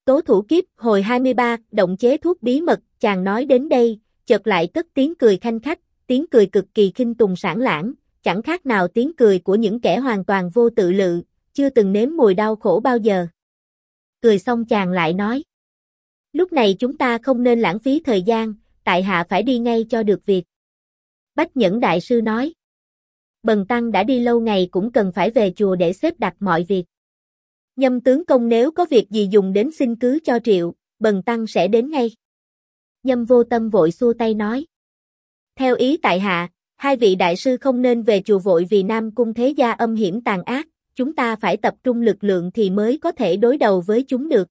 Tố thủ kiếp hồi 23, động chế thuốc bí mật, chàng nói đến đây, chợt lại cất tiếng cười khanh khách, tiếng cười cực kỳ khinh tùng sảng lãng, chẳng khác nào tiếng cười của những kẻ hoàn toàn vô tự lự, chưa từng nếm mùi đau khổ bao giờ. Cười xong chàng lại nói: lúc này chúng ta không nên lãng phí thời gian, tại hạ phải đi ngay cho được việc. Bách Nhẫn Đại Sư nói: bần tăng đã đi lâu ngày cũng cần phải về chùa để xếp đặt mọi việc. Nhâm tướng công nếu có việc gì dùng đến xin cứ cho triệu, bần tăng sẽ đến ngay. Nhâm Vô Tâm vội xua tay nói: theo ý tại hạ, hai vị đại sư không nên về chùa vội vì Nam Cung thế gia âm hiểm tàn ác, chúng ta phải tập trung lực lượng thì mới có thể đối đầu với chúng được.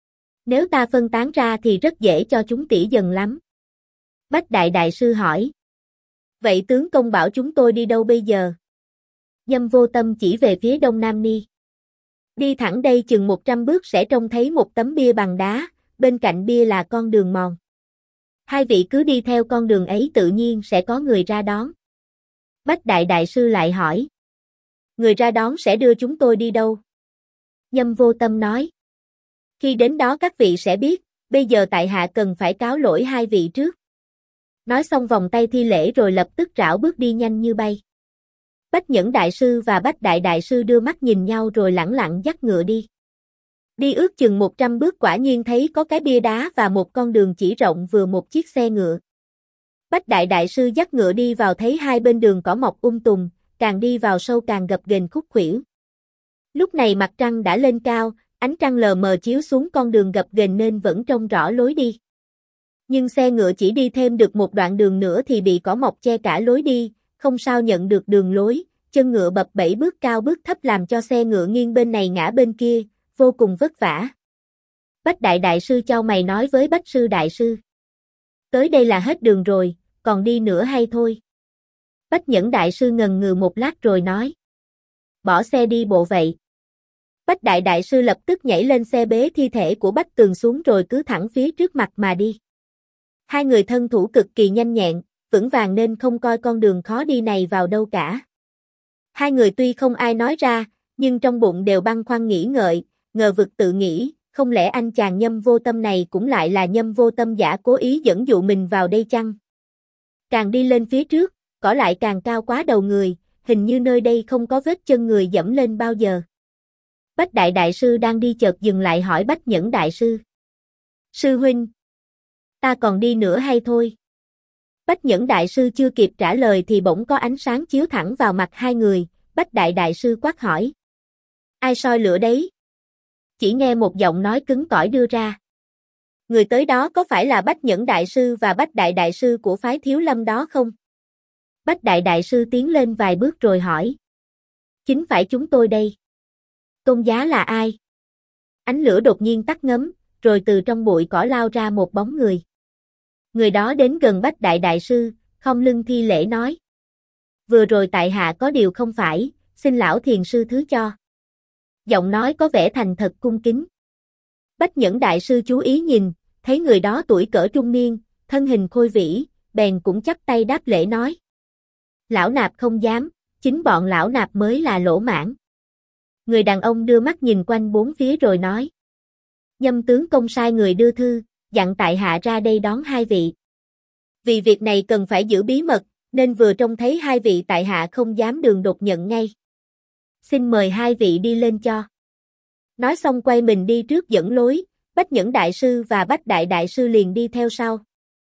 Nếu ta phân tán ra thì rất dễ cho chúng tỉ dần lắm. Bách Đại Đại Sư hỏi: vậy tướng công bảo chúng tôi đi đâu bây giờ? Nhâm Vô Tâm chỉ về phía đông nam ni. Đi thẳng đây chừng 100 bước sẽ trông thấy một tấm bia bằng đá, bên cạnh bia là con đường mòn. Hai vị cứ đi theo con đường ấy tự nhiên sẽ có người ra đón. Bách Đại Đại Sư lại hỏi: người ra đón sẽ đưa chúng tôi đi đâu? Nhâm Vô Tâm nói: khi đến đó các vị sẽ biết, bây giờ tại hạ cần phải cáo lỗi hai vị trước. Nói xong vòng tay thi lễ rồi lập tức rảo bước đi nhanh như bay. Bách Nhẫn Đại Sư và Bách Đại Đại Sư đưa mắt nhìn nhau rồi lẳng lặng dắt ngựa đi. Đi ước chừng 100 bước quả nhiên thấy có cái bia đá và một con đường chỉ rộng vừa một chiếc xe ngựa. Bách Đại Đại Sư dắt ngựa đi vào thấy hai bên đường cỏ mọc tùng, càng đi vào sâu càng gập ghềnh khúc khuỷu. Lúc này mặt trăng đã lên cao, ánh trăng lờ mờ chiếu xuống con đường gập ghềnh nên vẫn trông rõ lối đi. Nhưng xe ngựa chỉ đi thêm được một đoạn đường nữa thì bị cỏ mọc che cả lối đi, không sao nhận được đường lối, chân ngựa bập bẫy bước cao bước thấp làm cho xe ngựa nghiêng bên này ngã bên kia, vô cùng vất vả. Bách Đại Đại Sư chau mày nói với Bách Sư Đại Sư: tới đây là hết đường rồi, còn đi nữa hay thôi? Bách Nhẫn Đại Sư ngần ngừ một lát rồi nói: bỏ xe đi bộ vậy. Bách Đại Đại Sư lập tức nhảy lên xe bế thi thể của Bách Tường xuống rồi cứ thẳng phía trước mặt mà đi. Hai người thân thủ cực kỳ nhanh nhẹn, vững vàng nên không coi con đường khó đi này vào đâu cả. Hai người tuy không ai nói ra, nhưng trong bụng đều băn khoăn nghĩ ngợi, ngờ vực tự nghĩ, không lẽ anh chàng Nhâm Vô Tâm này cũng lại là Nhâm Vô Tâm giả cố ý dẫn dụ mình vào đây chăng? Càng đi lên phía trước, cỏ lại càng cao quá đầu người, hình như nơi đây không có vết chân người dẫm lên bao giờ. Bách Đại Đại Sư đang đi chợt dừng lại hỏi Bách Nhẫn Đại Sư: sư huynh, ta còn đi nữa hay thôi? Bách Nhẫn Đại Sư chưa kịp trả lời thì bỗng có ánh sáng chiếu thẳng vào mặt hai người, Bách Đại Đại Sư quát hỏi: ai soi lửa đấy? Chỉ nghe một giọng nói cứng cỏi đưa ra: người tới đó có phải là Bách Nhẫn Đại Sư và Bách Đại Đại Sư của phái Thiếu Lâm đó không? Bách Đại Đại Sư tiến lên vài bước rồi hỏi: chính phải chúng tôi đây. Tôn giá là ai? Ánh lửa đột nhiên tắt ngấm, rồi từ trong bụi cỏ lao ra một bóng người. Người đó đến gần Bách Đại Đại Sư, khom lưng thi lễ nói: vừa rồi tại hạ có điều không phải, xin lão thiền sư thứ cho. Giọng nói có vẻ thành thật cung kính. Bách Nhẫn Đại Sư chú ý nhìn, thấy người đó tuổi cỡ trung niên, thân hình khôi vĩ, bèn cũng chắp tay đáp lễ nói: lão nạp không dám, chính bọn lão nạp mới là lỗ mãng. Người đàn ông đưa mắt nhìn quanh bốn phía rồi nói: Nhâm tướng công sai người đưa thư, dặn tại hạ ra đây đón hai vị. Vì việc này cần phải giữ bí mật, nên vừa trông thấy hai vị tại hạ không dám đường đột nhận ngay. Xin mời hai vị đi lên cho. Nói xong quay mình đi trước dẫn lối, Bách Nhẫn Đại Sư và Bách Đại Đại Sư liền đi theo sau.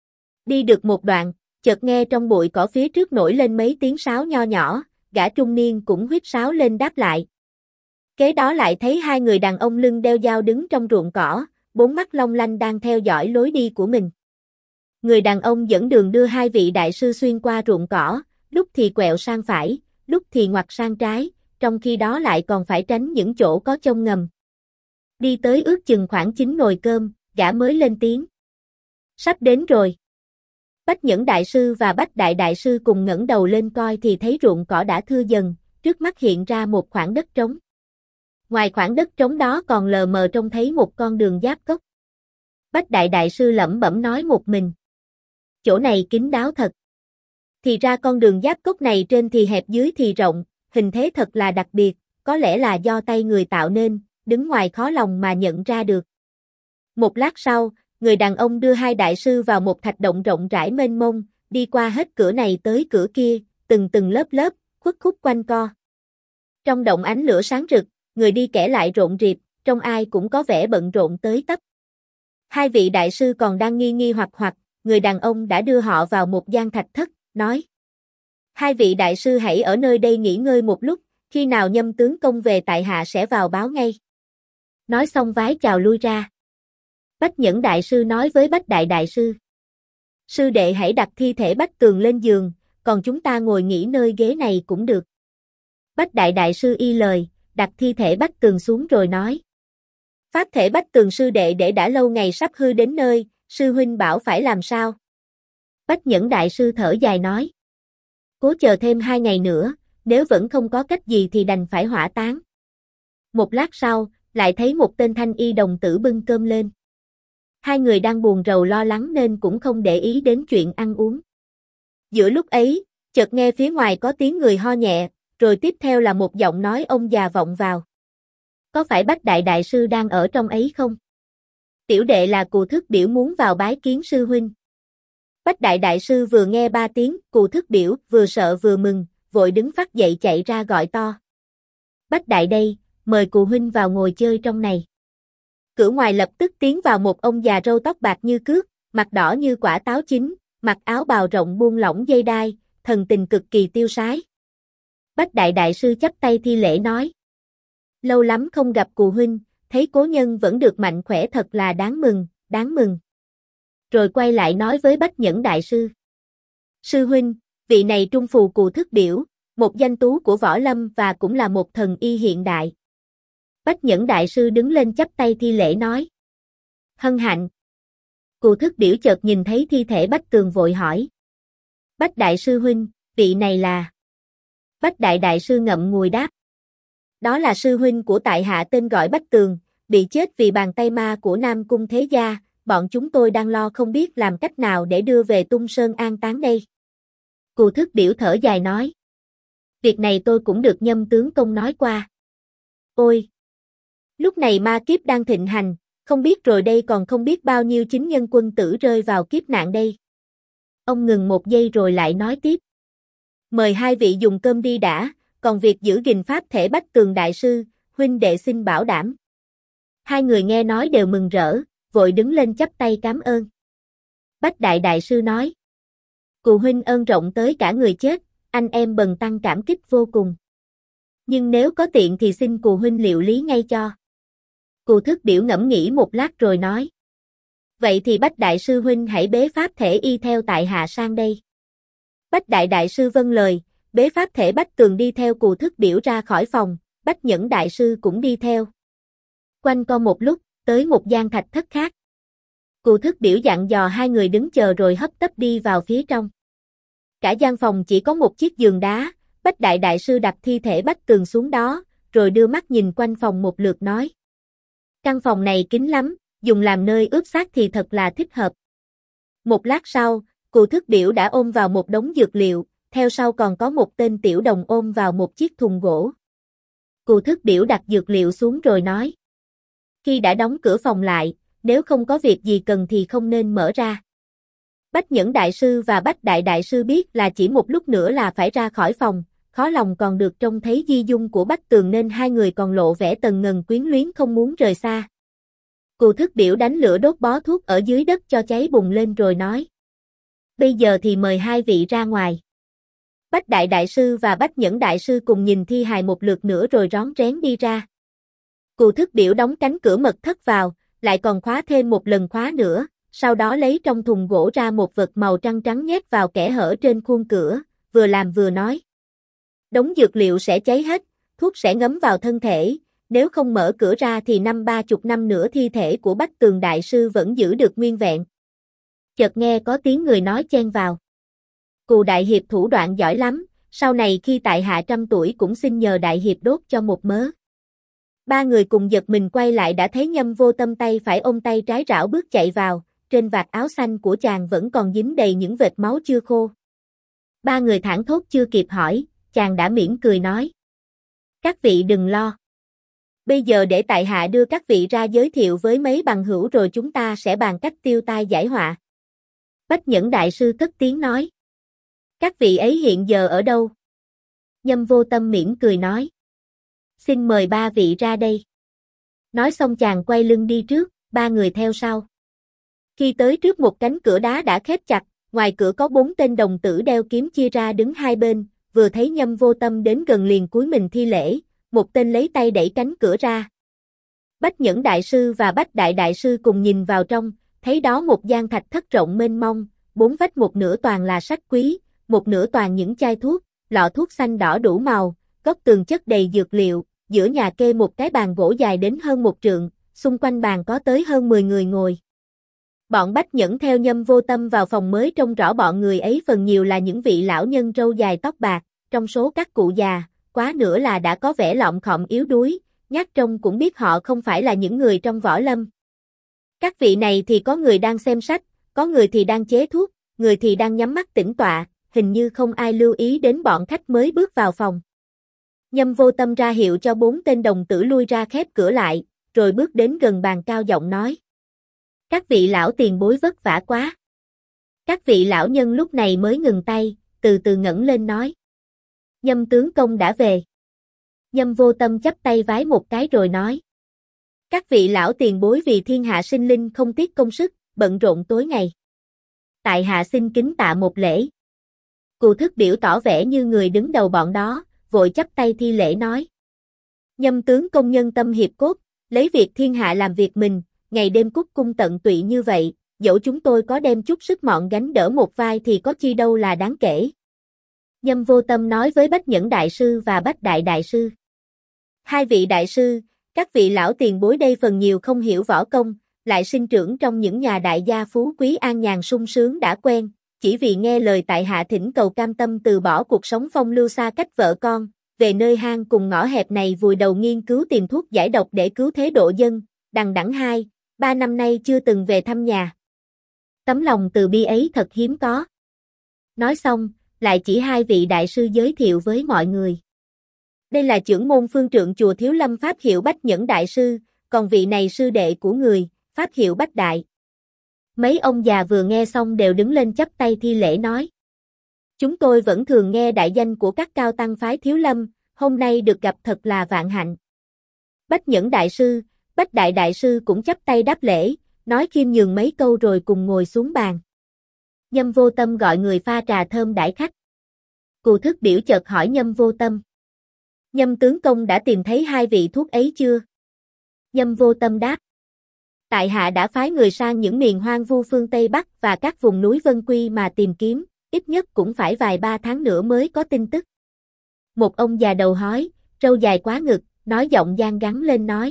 Đi được một đoạn, chợt nghe trong bụi cỏ phía trước nổi lên mấy tiếng sáo nho nhỏ, gã trung niên cũng huýt sáo lên đáp lại. Kế đó lại thấy hai người đàn ông lưng đeo dao đứng trong ruộng cỏ, bốn mắt long lanh đang theo dõi lối đi của mình. Người đàn ông dẫn đường đưa hai vị đại sư xuyên qua ruộng cỏ, lúc thì quẹo sang phải, lúc thì ngoặt sang trái, trong khi đó lại còn phải tránh những chỗ có chông ngầm. Đi tới ước chừng khoảng 9 nồi cơm, gã mới lên tiếng: sắp đến rồi. Bách Nhẫn Đại Sư và Bách Đại Đại Sư cùng ngẩng đầu lên coi thì thấy ruộng cỏ đã thưa dần, trước mắt hiện ra một khoảng đất trống. Ngoài khoảng đất trống đó còn lờ mờ trông thấy một con đường giáp cốc. Bách Đại Đại Sư lẩm bẩm nói một mình: chỗ này kín đáo thật. Thì ra con đường giáp cốc này trên thì hẹp dưới thì rộng, hình thế thật là đặc biệt, có lẽ là do tay người tạo nên, đứng ngoài khó lòng mà nhận ra được. Một lát sau, người đàn ông đưa hai đại sư vào một thạch động rộng rãi mênh mông, đi qua hết cửa này tới cửa kia, từng lớp lớp, khuất khúc quanh co. Trong động ánh lửa sáng rực, người đi kẻ lại rộn rịp, trong ai cũng có vẻ bận rộn tới tấp. Hai vị đại sư còn đang nghi nghi hoặc, người đàn ông đã đưa họ vào một gian thạch thất, nói: hai vị đại sư hãy ở nơi đây nghỉ ngơi một lúc, khi nào Nhâm tướng công về tại hạ sẽ vào báo ngay. Nói xong vái chào lui ra. Bách Nhẫn đại sư nói với Bách Đại đại sư: sư đệ hãy đặt thi thể Bách Tường lên giường, còn chúng ta ngồi nghỉ nơi ghế này cũng được. Bách Đại đại sư y lời, đặt thi thể Bách Tường xuống rồi nói: pháp thể Bách Tường sư đệ để đã lâu ngày sắp hư đến nơi, sư huynh bảo phải làm sao? Bách Nhẫn đại sư thở dài nói: cố chờ thêm 2 ngày nữa, nếu vẫn không có cách gì thì đành phải hỏa táng. Một lát sau, lại thấy một tên thanh y đồng tử bưng cơm lên. Hai người đang buồn rầu lo lắng nên cũng không để ý đến chuyện ăn uống. Giữa lúc ấy, chợt nghe phía ngoài có tiếng người ho nhẹ, rồi tiếp theo là một giọng nói ông già vọng vào. Có phải Bách Đại đại sư đang ở trong ấy không? Tiểu đệ là Cù Thức Biểu muốn vào bái kiến sư huynh. Bách Đại đại sư vừa nghe 3 tiếng Cù Thức Biểu, vừa sợ vừa mừng, vội đứng phắt dậy chạy ra gọi to: Bách Đại đây, mời Cù huynh vào ngồi chơi trong này. Cửa ngoài lập tức tiến vào một ông già râu tóc bạc như cước, mặt đỏ như quả táo chín, mặc áo bào rộng buông lỏng dây đai, thần tình cực kỳ tiêu sái. Bách Đại đại sư chắp tay thi lễ nói: lâu lắm không gặp Cù huynh, thấy cố nhân vẫn được mạnh khỏe thật là đáng mừng, đáng mừng. Rồi quay lại nói với Bách Nhẫn đại sư: sư huynh, vị này trung phù Cù Thức Biểu, một danh tú của võ lâm và cũng là một thần y hiện đại. Bách Nhẫn đại sư đứng lên chắp tay thi lễ nói: hân hạnh. Cù Thức Biểu chợt nhìn thấy thi thể Bách Tường vội hỏi: Bách đại sư huynh, vị này là? Bách Đại đại sư ngậm ngùi đáp: đó là sư huynh của tại hạ tên gọi Bách Tường, bị chết vì bàn tay ma của Nam Cung Thế Gia, bọn chúng tôi đang lo không biết làm cách nào để đưa về Tung Sơn an táng đây. Cù Thức Biểu thở dài nói: việc này tôi cũng được Nhâm tướng công nói qua. Ôi! Lúc này ma kiếp đang thịnh hành, không biết rồi đây còn không biết bao nhiêu chính nhân quân tử rơi vào kiếp nạn đây. Ông ngừng một giây rồi lại nói tiếp: mời hai vị dùng cơm đi đã, còn việc giữ gìn pháp thể Bách Tường đại sư, huynh đệ xin bảo đảm. Hai người nghe nói đều mừng rỡ, vội đứng lên chắp tay cảm ơn. Bách Đại đại sư nói: Cù huynh ơn rộng tới cả người chết, anh em bần tăng cảm kích vô cùng. Nhưng nếu có tiện thì xin Cù huynh liệu lý ngay cho. Cù Thức Biểu ngẫm nghĩ một lát rồi nói: vậy thì Bách Đại sư huynh hãy bế pháp thể y theo tại hạ sang đây. Bách Đại đại sư vâng lời, bế pháp thể Bách Tường đi theo Cù Thức Biểu ra khỏi phòng, Bách Nhẫn đại sư cũng đi theo. Quanh co một lúc, tới một gian thạch thất khác. Cù Thức Biểu dặn dò hai người đứng chờ rồi hấp tấp đi vào phía trong. Cả gian phòng chỉ có một chiếc giường đá, Bách Đại đại sư đặt thi thể Bách Tường xuống đó, rồi đưa mắt nhìn quanh phòng một lượt nói: căn phòng này kín lắm, dùng làm nơi ướp xác thì thật là thích hợp. Một lát sau, Cù Thức Biểu đã ôm vào một đống dược liệu, theo sau còn có một tên tiểu đồng ôm vào một chiếc thùng gỗ. Cù Thức Biểu đặt dược liệu xuống rồi nói: khi đã đóng cửa phòng lại, nếu không có việc gì cần thì không nên mở ra. Bách Nhẫn đại sư và Bách Đại đại sư biết là chỉ một lúc nữa là phải ra khỏi phòng, khó lòng còn được trông thấy di dung của Bách Tường nên hai người còn lộ vẻ tần ngần quyến luyến không muốn rời xa. Cù Thức Biểu đánh lửa đốt bó thuốc ở dưới đất cho cháy bùng lên rồi nói: bây giờ thì mời hai vị ra ngoài. Bách Đại đại sư và Bách Nhẫn đại sư cùng nhìn thi hài một lượt nữa rồi rón rén đi ra. Cù Thức Biểu đóng cánh cửa mật thất vào, lại còn khóa thêm một lần khóa nữa, sau đó lấy trong thùng gỗ ra một vật màu trắng trắng nhét vào kẽ hở trên khuôn cửa, vừa làm vừa nói: đống dược liệu sẽ cháy hết, thuốc sẽ ngấm vào thân thể, nếu không mở cửa ra thì 30 năm nữa thi thể của Bách Tường đại sư vẫn giữ được nguyên vẹn. Chợt nghe có tiếng người nói chen vào: Cù đại hiệp thủ đoạn giỏi lắm, sau này khi tại hạ 100 tuổi cũng xin nhờ đại hiệp đốt cho một mớ. Ba người cùng giật mình quay lại đã thấy Nhâm Vô Tâm tay phải ôm tay trái rảo bước chạy vào, trên vạt áo xanh của chàng vẫn còn dính đầy những vệt máu chưa khô. Ba người thảng thốt chưa kịp hỏi, chàng đã mỉm cười nói: các vị đừng lo. Bây giờ để tại hạ đưa các vị ra giới thiệu với mấy bằng hữu rồi chúng ta sẽ bàn cách tiêu tai giải họa. Bách Nhẫn Đại Sư cất tiếng nói. Các vị ấy hiện giờ ở đâu? Nhâm Vô Tâm mỉm cười nói. Xin mời ba vị ra đây. Nói xong chàng quay lưng đi trước, ba người theo sau. Khi tới trước một cánh cửa đá đã khép chặt, ngoài cửa có 4 tên đồng tử đeo kiếm chia ra đứng hai bên, vừa thấy Nhâm Vô Tâm đến gần liền cúi mình thi lễ, một tên lấy tay đẩy cánh cửa ra. Bách Nhẫn Đại Sư và Bách Đại Đại Sư cùng nhìn vào trong, thấy đó một gian thạch thất rộng mênh mông, 4 vách một nửa toàn là sách quý, một nửa toàn những chai thuốc, lọ thuốc xanh đỏ đủ màu, góc tường chất đầy dược liệu, giữa nhà kê một cái bàn gỗ dài đến hơn 1 trượng, xung quanh bàn có tới hơn 10 người ngồi. Bọn Bách Nhẫn theo Nhâm Vô Tâm vào phòng mới trông rõ bọn người ấy phần nhiều là những vị lão nhân râu dài tóc bạc, trong số các cụ già, quá nữa là đã có vẻ lọng khọm yếu đuối, nhát trông cũng biết họ không phải là những người trong võ lâm. Các vị này thì có người đang xem sách, có người thì đang chế thuốc, người thì đang nhắm mắt tĩnh tọa, hình như không ai lưu ý đến bọn khách mới bước vào phòng. Nhâm Vô Tâm ra hiệu cho 4 tên đồng tử lui ra khép cửa lại, rồi bước đến gần bàn cao giọng nói. Các vị lão tiền bối vất vả quá. Các vị lão nhân lúc này mới ngừng tay, từ từ ngẩng lên nói. Nhâm tướng công đã về. Nhâm Vô Tâm chắp tay vái một cái rồi nói. Các vị lão tiền bối vì thiên hạ sinh linh không tiếc công sức, bận rộn tối ngày. Tại hạ xin kính tạ một lễ. Cù Thức Điểu tỏ vẻ như người đứng đầu bọn đó, vội chắp tay thi lễ nói. Nhâm tướng công nhân tâm hiệp cốt, lấy việc thiên hạ làm việc mình, ngày đêm cúc cung tận tụy như vậy, dẫu chúng tôi có đem chút sức mọn gánh đỡ một vai thì có chi đâu là đáng kể. Nhâm Vô Tâm nói với Bách Nhẫn Đại Sư và Bách Đại Đại Sư. Hai vị đại sư, các vị lão tiền bối đây phần nhiều không hiểu võ công, lại sinh trưởng trong những nhà đại gia phú quý an nhàn sung sướng đã quen, chỉ vì nghe lời tại hạ thỉnh cầu cam tâm từ bỏ cuộc sống phong lưu xa cách vợ con, về nơi hang cùng ngõ hẹp này vùi đầu nghiên cứu tìm thuốc giải độc để cứu thế độ dân, đằng đẵng 2-3 năm nay chưa từng về thăm nhà. Tấm lòng từ bi ấy thật hiếm có. Nói xong, lại chỉ hai vị đại sư giới thiệu với mọi người. Đây là trưởng môn phương trượng chùa Thiếu Lâm pháp hiệu Bách Nhẫn Đại Sư, còn vị này sư đệ của người, pháp hiệu Bách Đại. Mấy ông già vừa nghe xong đều đứng lên chắp tay thi lễ nói. Chúng tôi vẫn thường nghe đại danh của các cao tăng phái Thiếu Lâm, hôm nay được gặp thật là vạn hạnh. Bách Nhẫn Đại Sư, Bách Đại Đại Sư cũng chắp tay đáp lễ, nói khiêm nhường mấy câu rồi cùng ngồi xuống bàn. Nhâm Vô Tâm gọi người pha trà thơm đãi khách. Cù Thức Điểu chợt hỏi Nhâm Vô Tâm. Nhâm tướng công đã tìm thấy hai vị thuốc ấy chưa? Nhâm Vô Tâm đáp. Tại hạ đã phái người sang những miền hoang vu phương Tây Bắc và các vùng núi Vân Quy mà tìm kiếm, ít nhất cũng phải vài 3 tháng nữa mới có tin tức. Một ông già đầu hói, râu dài quá ngực, nói giọng gian gắn lên nói.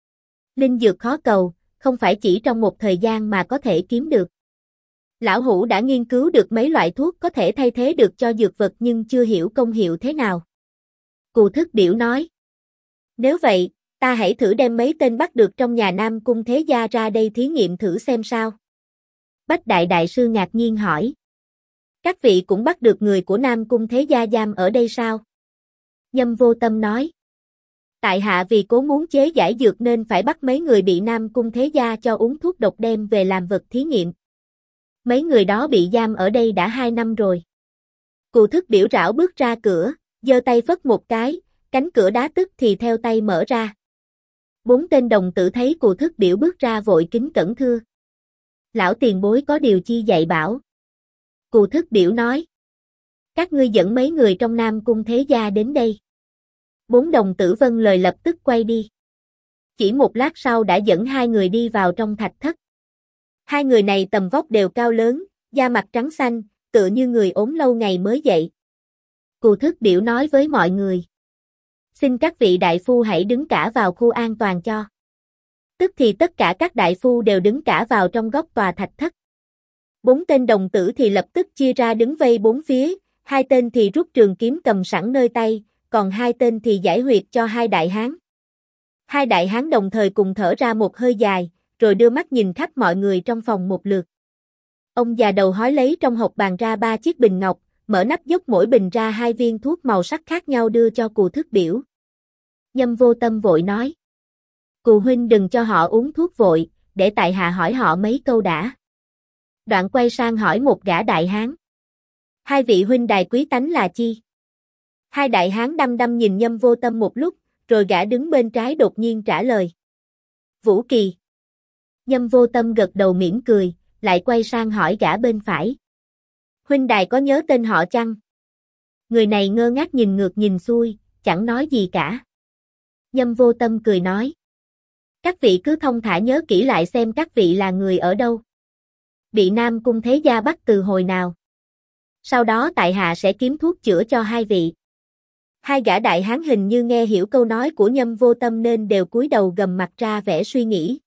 Linh dược khó cầu, không phải chỉ trong một thời gian mà có thể kiếm được. Lão Hủ đã nghiên cứu được mấy loại thuốc có thể thay thế được cho dược vật nhưng chưa hiểu công hiệu thế nào. Cù Thức Điểu nói. Nếu vậy, ta hãy thử đem mấy tên bắt được trong nhà Nam Cung Thế Gia ra đây thí nghiệm thử xem sao. Bách Đại Đại Sư ngạc nhiên hỏi. Các vị cũng bắt được người của Nam Cung Thế Gia giam ở đây sao? Nhâm Vô Tâm nói. Tại hạ vì cố muốn chế giải dược nên phải bắt mấy người bị Nam Cung Thế Gia cho uống thuốc độc đem về làm vật thí nghiệm. Mấy người đó bị giam ở đây đã 2 năm rồi. Cù Thức Điểu rảo bước ra cửa, giơ tay phất một cái, cánh cửa đá tức thì theo tay mở ra. 4 tên đồng tử thấy Cù Thức Điểu bước ra vội kính cẩn thưa. Lão tiền bối có điều chi dạy bảo. Cù Thức Điểu nói. Các ngươi dẫn mấy người trong Nam Cung Thế Gia đến đây. 4 đồng tử vâng lời lập tức quay đi. Chỉ một lát sau đã dẫn 2 người đi vào trong thạch thất. 2 người này tầm vóc đều cao lớn, da mặt trắng xanh, tựa như người ốm lâu ngày mới dậy. Cù Thức Điểu nói với mọi người. Xin các vị đại phu hãy đứng cả vào khu an toàn cho. Tức thì tất cả các đại phu đều đứng cả vào trong góc tòa thạch thất. 4 tên đồng tử thì lập tức chia ra đứng vây 4 phía, 2 tên thì rút trường kiếm cầm sẵn nơi tay, còn 2 tên thì giải huyệt cho 2 đại hán. 2 đại hán đồng thời cùng thở ra một hơi dài, rồi đưa mắt nhìn khắp mọi người trong phòng một lượt. Ông già đầu hói lấy trong hộc bàn ra 3 chiếc bình ngọc, mở nắp dốc mỗi bình ra 2 viên thuốc màu sắc khác nhau đưa cho Cù Thức Điểu. Nhâm Vô Tâm vội nói. Cù huynh đừng cho họ uống thuốc vội, để tại hạ hỏi họ mấy câu đã. Đoạn quay sang hỏi một gã đại hán. Hai vị huynh đài quý tánh là chi? Hai đại hán đăm đăm nhìn Nhâm Vô Tâm một lúc, rồi gã đứng bên trái đột nhiên trả lời. Vũ Kỳ. Nhâm Vô Tâm gật đầu mỉm cười, lại quay sang hỏi gã bên phải. Huynh đài có nhớ tên họ chăng? Người này ngơ ngác nhìn ngược nhìn xuôi, chẳng nói gì cả. Nhâm Vô Tâm cười nói. Các vị cứ thông thả nhớ kỹ lại xem các vị là người ở đâu. Bị Nam Cung Thế Gia bắt từ hồi nào. Sau đó tại hạ sẽ kiếm thuốc chữa cho hai vị. Hai gã đại hán hình như nghe hiểu câu nói của Nhâm Vô Tâm nên đều cúi đầu gầm mặt ra vẻ suy nghĩ.